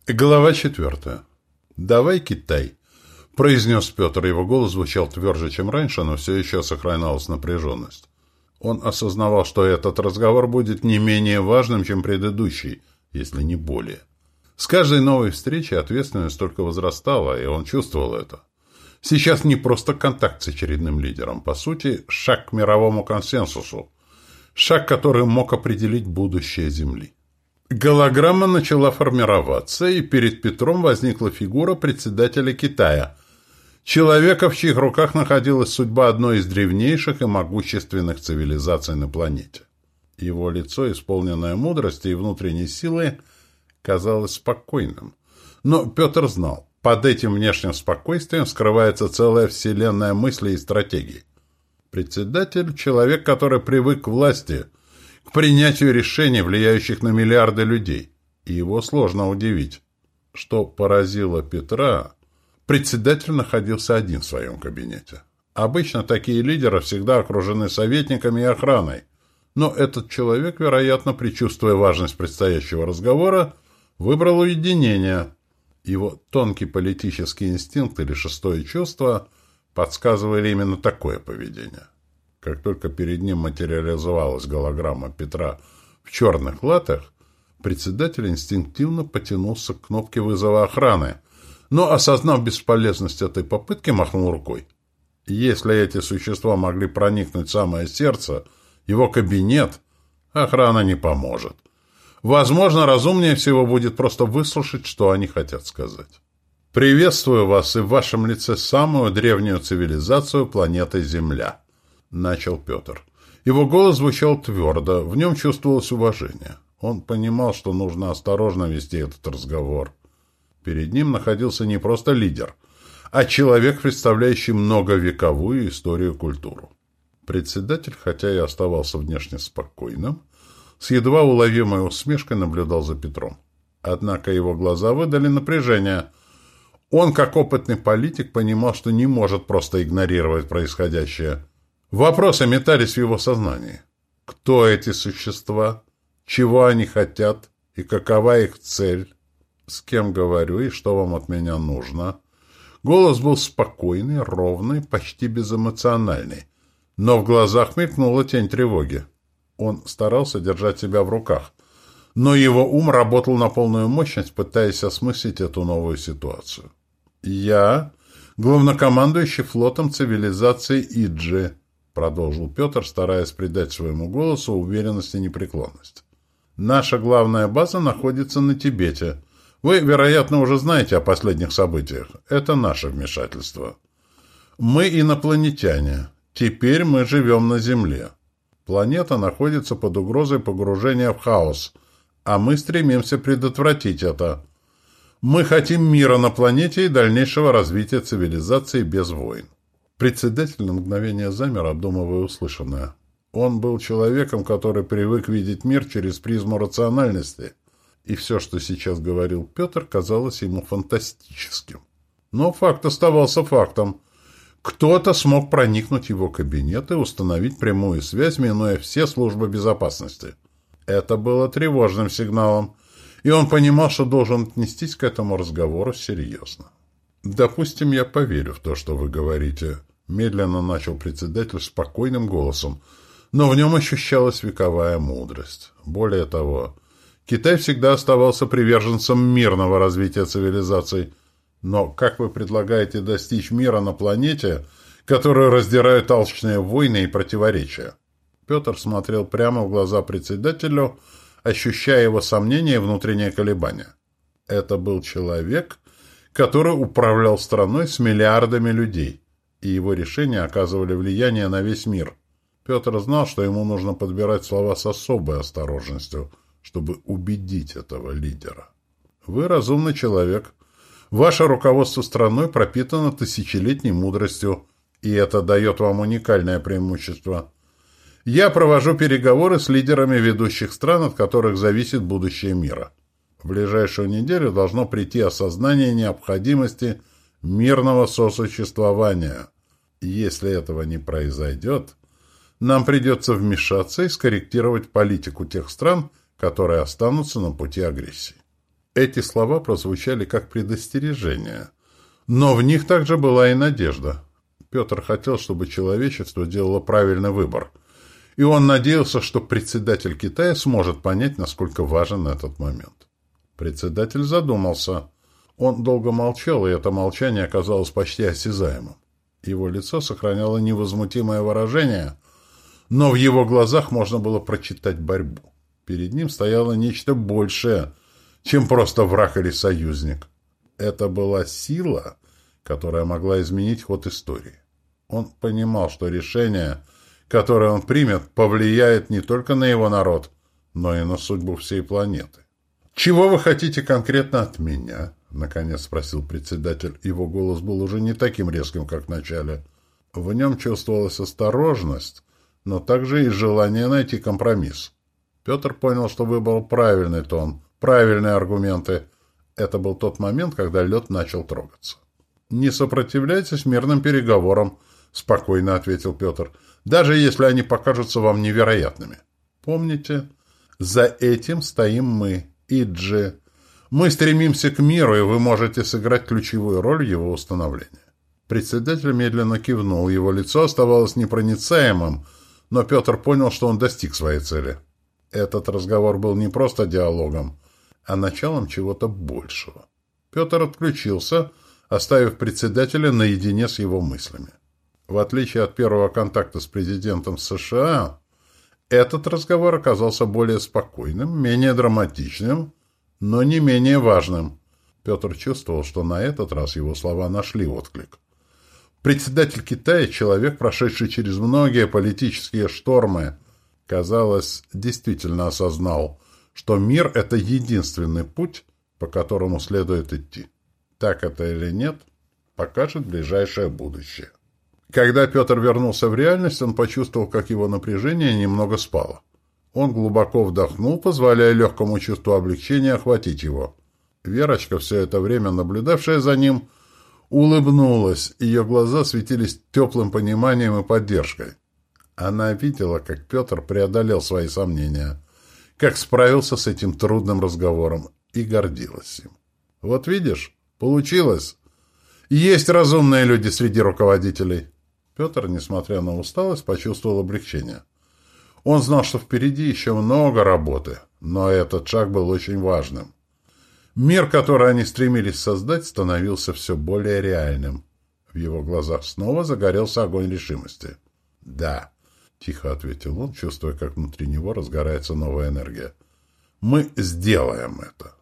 Глава 4. «Давай, Китай», — произнес Петр. Его голос звучал тверже, чем раньше, но все еще сохранялась напряженность. Он осознавал, что этот разговор будет не менее важным, чем предыдущий, если не более. С каждой новой встречей ответственность только возрастала, и он чувствовал это. Сейчас не просто контакт с очередным лидером. По сути, шаг к мировому консенсусу. Шаг, который мог определить будущее Земли. Голограмма начала формироваться, и перед Петром возникла фигура председателя Китая. Человека, в чьих руках находилась судьба одной из древнейших и могущественных цивилизаций на планете. Его лицо, исполненное мудрости и внутренней силы, казалось спокойным. Но Петр знал, под этим внешним спокойствием скрывается целая вселенная мыслей и стратегий. Председатель – человек, который привык к власти, к принятию решений, влияющих на миллиарды людей. И его сложно удивить. Что поразило Петра, председатель находился один в своем кабинете. Обычно такие лидеры всегда окружены советниками и охраной. Но этот человек, вероятно, предчувствуя важность предстоящего разговора, выбрал уединение. Его тонкий политический инстинкт или шестое чувство подсказывали именно такое поведение. Как только перед ним материализовалась голограмма Петра в черных латах, председатель инстинктивно потянулся к кнопке вызова охраны, но, осознав бесполезность этой попытки, махнул рукой. Если эти существа могли проникнуть в самое сердце, его кабинет, охрана не поможет. Возможно, разумнее всего будет просто выслушать, что они хотят сказать. «Приветствую вас и в вашем лице самую древнюю цивилизацию планеты Земля», — начал Петр. Его голос звучал твердо, в нем чувствовалось уважение. Он понимал, что нужно осторожно вести этот разговор. Перед ним находился не просто лидер, а человек, представляющий многовековую историю и культуру. Председатель, хотя и оставался внешне спокойным, с едва уловимой усмешкой наблюдал за Петром. Однако его глаза выдали напряжение. Он, как опытный политик, понимал, что не может просто игнорировать происходящее. Вопросы метались в его сознании. Кто эти существа? Чего они хотят? И какова их цель? С кем говорю и что вам от меня нужно? Голос был спокойный, ровный, почти безэмоциональный. Но в глазах мелькнула тень тревоги. Он старался держать себя в руках. Но его ум работал на полную мощность, пытаясь осмыслить эту новую ситуацию. «Я — главнокомандующий флотом цивилизации Иджи», — продолжил Петр, стараясь придать своему голосу уверенность и непреклонность. «Наша главная база находится на Тибете. Вы, вероятно, уже знаете о последних событиях. Это наше вмешательство. Мы инопланетяне. Теперь мы живем на Земле. Планета находится под угрозой погружения в хаос, а мы стремимся предотвратить это. Мы хотим мира на планете и дальнейшего развития цивилизации без войн». Председатель на мгновение замер, обдумывая услышанное. Он был человеком, который привык видеть мир через призму рациональности, и все, что сейчас говорил Петр, казалось ему фантастическим. Но факт оставался фактом. Кто-то смог проникнуть в его кабинет и установить прямую связь, минуя все службы безопасности. Это было тревожным сигналом, и он понимал, что должен отнестись к этому разговору серьезно. «Допустим, я поверю в то, что вы говорите», — медленно начал председатель спокойным голосом, но в нем ощущалась вековая мудрость. Более того, Китай всегда оставался приверженцем мирного развития цивилизаций. Но как вы предлагаете достичь мира на планете, которую раздирают алчные войны и противоречия? Петр смотрел прямо в глаза председателю, ощущая его сомнения и внутренние колебания. Это был человек, который управлял страной с миллиардами людей, и его решения оказывали влияние на весь мир. Петр знал, что ему нужно подбирать слова с особой осторожностью, чтобы убедить этого лидера. Вы разумный человек. Ваше руководство страной пропитано тысячелетней мудростью, и это дает вам уникальное преимущество. Я провожу переговоры с лидерами ведущих стран, от которых зависит будущее мира. В ближайшую неделю должно прийти осознание необходимости мирного сосуществования. Если этого не произойдет, нам придется вмешаться и скорректировать политику тех стран, которые останутся на пути агрессии. Эти слова прозвучали как предостережение, но в них также была и надежда. Петр хотел, чтобы человечество делало правильный выбор, и он надеялся, что председатель Китая сможет понять, насколько важен этот момент. Председатель задумался. Он долго молчал, и это молчание оказалось почти осязаемым. Его лицо сохраняло невозмутимое выражение, но в его глазах можно было прочитать борьбу. Перед ним стояло нечто большее, чем просто враг или союзник. Это была сила, которая могла изменить ход истории. Он понимал, что решение, которое он примет, повлияет не только на его народ, но и на судьбу всей планеты. «Чего вы хотите конкретно от меня?» — наконец спросил председатель. Его голос был уже не таким резким, как в начале. В нем чувствовалась осторожность, но также и желание найти компромисс. Петр понял, что выбрал правильный тон, правильные аргументы. Это был тот момент, когда лед начал трогаться. «Не сопротивляйтесь мирным переговорам», — спокойно ответил Петр, «даже если они покажутся вам невероятными. Помните, за этим стоим мы, Иджи. Мы стремимся к миру, и вы можете сыграть ключевую роль в его установлении». Председатель медленно кивнул, его лицо оставалось непроницаемым, но Петр понял, что он достиг своей цели. Этот разговор был не просто диалогом, а началом чего-то большего. Петр отключился, оставив председателя наедине с его мыслями. В отличие от первого контакта с президентом США, этот разговор оказался более спокойным, менее драматичным, но не менее важным. Петр чувствовал, что на этот раз его слова нашли отклик. Председатель Китая, человек, прошедший через многие политические штормы, казалось, действительно осознал, что мир — это единственный путь, по которому следует идти. Так это или нет, покажет ближайшее будущее. Когда Петр вернулся в реальность, он почувствовал, как его напряжение немного спало. Он глубоко вдохнул, позволяя легкому чувству облегчения охватить его. Верочка, все это время наблюдавшая за ним, улыбнулась, ее глаза светились теплым пониманием и поддержкой. Она видела, как Петр преодолел свои сомнения, как справился с этим трудным разговором, и гордилась им. «Вот видишь, получилось. Есть разумные люди среди руководителей». Петр, несмотря на усталость, почувствовал облегчение. Он знал, что впереди еще много работы, но этот шаг был очень важным. Мир, который они стремились создать, становился все более реальным. В его глазах снова загорелся огонь решимости. «Да», — тихо ответил он, чувствуя, как внутри него разгорается новая энергия. «Мы сделаем это».